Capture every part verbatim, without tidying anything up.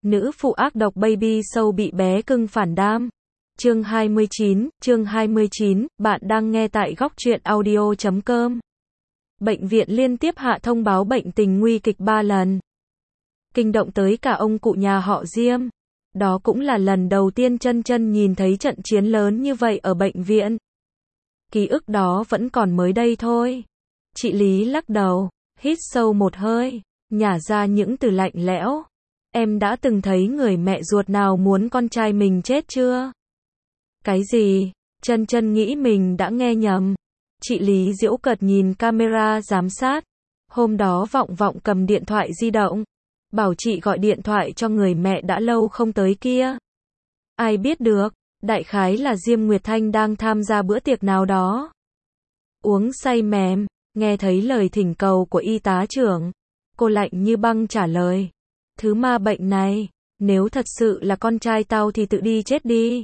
Nữ phụ ác độc baby sâu bị bé cưng phản đam. Chương hai mươi chín, chương hai mươi chín, bạn đang nghe tại góc truyện audio chấm com. Bệnh viện liên tiếp hạ thông báo bệnh tình nguy kịch ba lần. Kinh động tới cả ông cụ nhà họ Diêm. Đó cũng là lần đầu tiên Chân Chân nhìn thấy trận chiến lớn như vậy ở bệnh viện. Ký ức đó vẫn còn mới đây thôi. Chị Lý lắc đầu, hít sâu một hơi, nhả ra những từ lạnh lẽo. Em đã từng thấy người mẹ ruột nào muốn con trai mình chết chưa? Cái gì? Chân Chân nghĩ mình đã nghe nhầm. Chị Lý giễu cợt nhìn camera giám sát. Hôm đó Vọng Vọng cầm điện thoại di động, bảo chị gọi điện thoại cho người mẹ đã lâu không tới kia. Ai biết được, đại khái là Diêm Nguyệt Thanh đang tham gia bữa tiệc nào đó. Uống say mềm, nghe thấy lời thỉnh cầu của y tá trưởng. Cô lạnh như băng trả lời. Thứ ma bệnh này, nếu thật sự là con trai tao thì tự đi chết đi.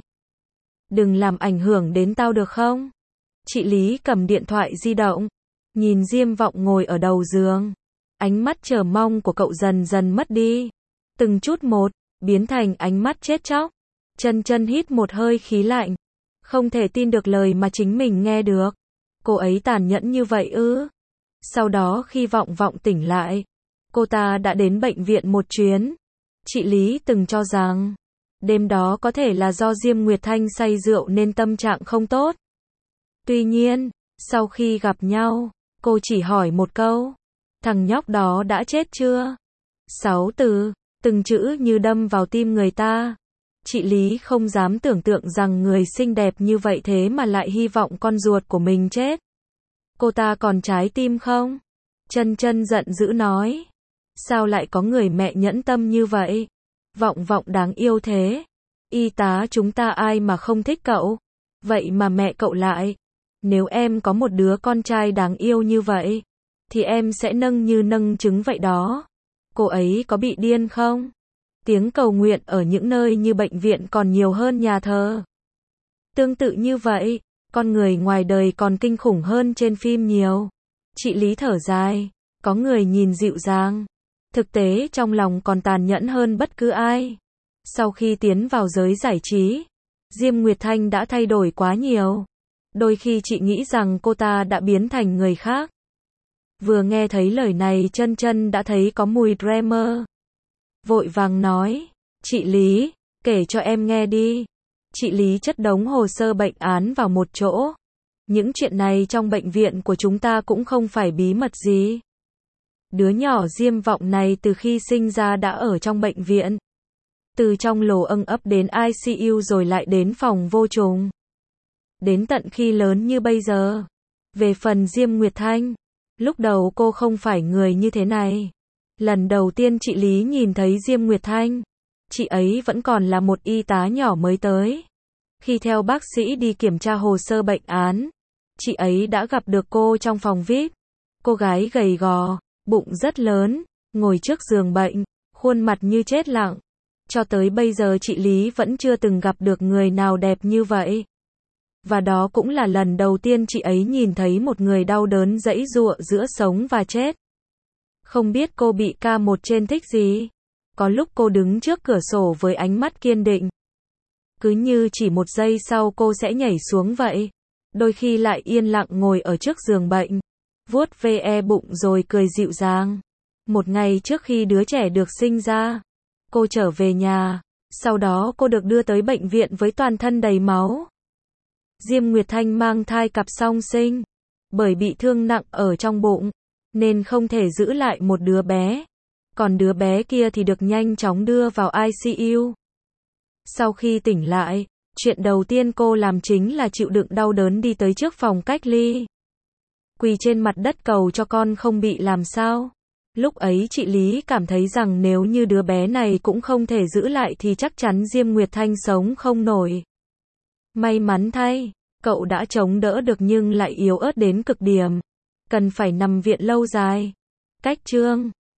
Đừng làm ảnh hưởng đến tao được không? Chị Lý cầm điện thoại di động, nhìn Diêm Vọng ngồi ở đầu giường. Ánh mắt chờ mong của cậu dần dần mất đi. Từng chút một, biến thành ánh mắt chết chóc. Chân Chân hít một hơi khí lạnh. Không thể tin được lời mà chính mình nghe được. Cô ấy tàn nhẫn như vậy ư? Sau đó khi Vọng Vọng tỉnh lại, cô ta đã đến bệnh viện một chuyến. Chị Lý từng cho rằng, đêm đó có thể là do Diêm Nguyệt Thanh say rượu nên tâm trạng không tốt. Tuy nhiên, sau khi gặp nhau, cô chỉ hỏi một câu. Thằng nhóc đó đã chết chưa? Sáu từ, từng chữ như đâm vào tim người ta. Chị Lý không dám tưởng tượng rằng người xinh đẹp như vậy thế mà lại hy vọng con ruột của mình chết. Cô ta còn trái tim không? Chân Chân giận dữ nói. Sao lại có người mẹ nhẫn tâm như vậy? Vọng Vọng đáng yêu thế. Y tá chúng ta ai mà không thích cậu? Vậy mà mẹ cậu lại. Nếu em có một đứa con trai đáng yêu như vậy, thì em sẽ nâng như nâng trứng vậy đó. Cô ấy có bị điên không? Tiếng cầu nguyện ở những nơi như bệnh viện còn nhiều hơn nhà thờ. Tương tự như vậy, con người ngoài đời còn kinh khủng hơn trên phim nhiều. Chị Lý thở dài, có người nhìn dịu dàng, thực tế trong lòng còn tàn nhẫn hơn bất cứ ai. Sau khi tiến vào giới giải trí, Diêm Nguyệt Thanh đã thay đổi quá nhiều. Đôi khi chị nghĩ rằng cô ta đã biến thành người khác. Vừa nghe thấy lời này Chân Chân đã thấy có mùi drama. Vội vàng nói, chị Lý, kể cho em nghe đi. Chị Lý chất đống hồ sơ bệnh án vào một chỗ. Những chuyện này trong bệnh viện của chúng ta cũng không phải bí mật gì. Đứa nhỏ Diêm Vọng này từ khi sinh ra đã ở trong bệnh viện. Từ trong lồ âng ấp đến i xê u rồi lại đến phòng vô trùng. Đến tận khi lớn như bây giờ. Về phần Diêm Nguyệt Thanh, lúc đầu cô không phải người như thế này. Lần đầu tiên chị Lý nhìn thấy Diêm Nguyệt Thanh, chị ấy vẫn còn là một y tá nhỏ mới tới. Khi theo bác sĩ đi kiểm tra hồ sơ bệnh án, chị ấy đã gặp được cô trong phòng vi ai pi. Cô gái gầy gò, bụng rất lớn, ngồi trước giường bệnh, khuôn mặt như chết lặng. Cho tới bây giờ chị Lý vẫn chưa từng gặp được người nào đẹp như vậy. Và đó cũng là lần đầu tiên chị ấy nhìn thấy một người đau đớn giãy giụa giữa sống và chết. Không biết cô bị ca một trên thích gì. Có lúc cô đứng trước cửa sổ với ánh mắt kiên định. Cứ như chỉ một giây sau cô sẽ nhảy xuống vậy. Đôi khi lại yên lặng ngồi ở trước giường bệnh, vuốt ve bụng rồi cười dịu dàng. Một ngày trước khi đứa trẻ được sinh ra, cô trở về nhà. Sau đó cô được đưa tới bệnh viện với toàn thân đầy máu. Diêm Nguyệt Thanh mang thai cặp song sinh. Bởi bị thương nặng ở trong bụng, nên không thể giữ lại một đứa bé. Còn đứa bé kia thì được nhanh chóng đưa vào i xê u. Sau khi tỉnh lại, chuyện đầu tiên cô làm chính là chịu đựng đau đớn đi tới trước phòng cách ly. Quỳ trên mặt đất cầu cho con không bị làm sao. Lúc ấy chị Lý cảm thấy rằng nếu như đứa bé này cũng không thể giữ lại thì chắc chắn Diêm Nguyệt Thanh sống không nổi. May mắn thay, cậu đã chống đỡ được nhưng lại yếu ớt đến cực điểm. Cần phải nằm viện lâu dài. Cách chương